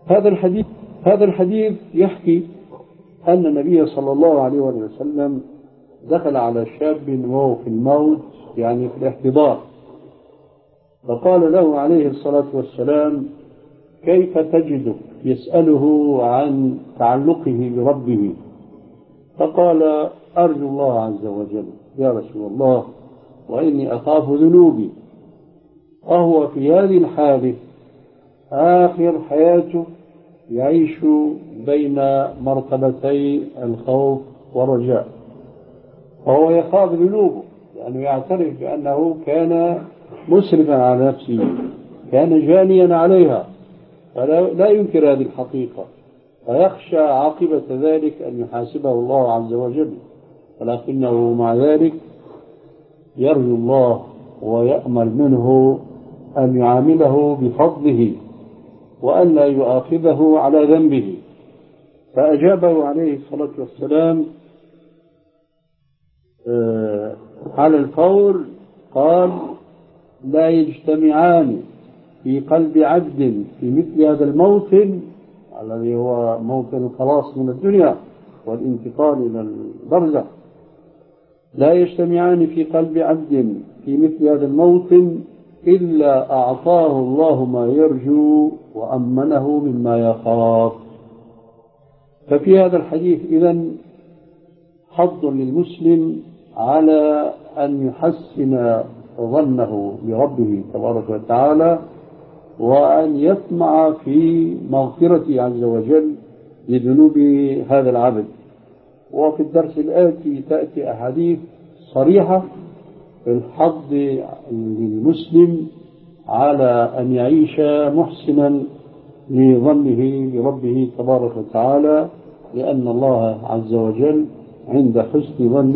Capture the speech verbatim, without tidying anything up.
هذا الحديث هذا الحديث يحكي أن النبي صلى الله عليه وسلم دخل على شاب وهو في الموت، يعني في الاحتضار، فقال له عليه الصلاة والسلام: كيف تجدك؟ يسأله عن تعلقه بربه، فقال: أرجو الله عز وجل يا رسول الله، وإني أخاف ذنوبي. وهو في هذه الحالة آخر حياته يعيش بين مرتبتي الخوف والرجاء، وهو يخاف ذنوبه لأنه يعترف بأنه كان مسرفا على نفسه، كان جانيا عليها، فلا ينكر هذه الحقيقة، فيخشى عاقبة ذلك أن يحاسبه الله عز وجل، ولكنه مع ذلك يرجو الله ويأمل منه أن يعامله بفضله وأن لا يؤاخذه على ذنبه. فأجابه عليه الصلاة والسلام على الفور، قال: لا يجتمعان في قلب عبد في مثل هذا الموطن الذي هو موطن الخلاص من الدنيا والانتقال إلى البرزخ، لا يجتمعان في قلب عبد في مثل هذا الموطن إلا أعطاه الله ما يرجو وأمنه مما يخاف. ففي هذا الحديث إذن حظ للمسلم على أن يحسن ظنه بربه تبارك وتعالى، وأن يطمع في مغفرته عز وجل لذنوب هذا العبد. وفي الدرس الآتي تأتي أحاديث صريحة في الحظ للمسلم على أن يعيش محسنا لظنه بربه تبارك وتعالى، لأن الله عز وجل عند حسن ظن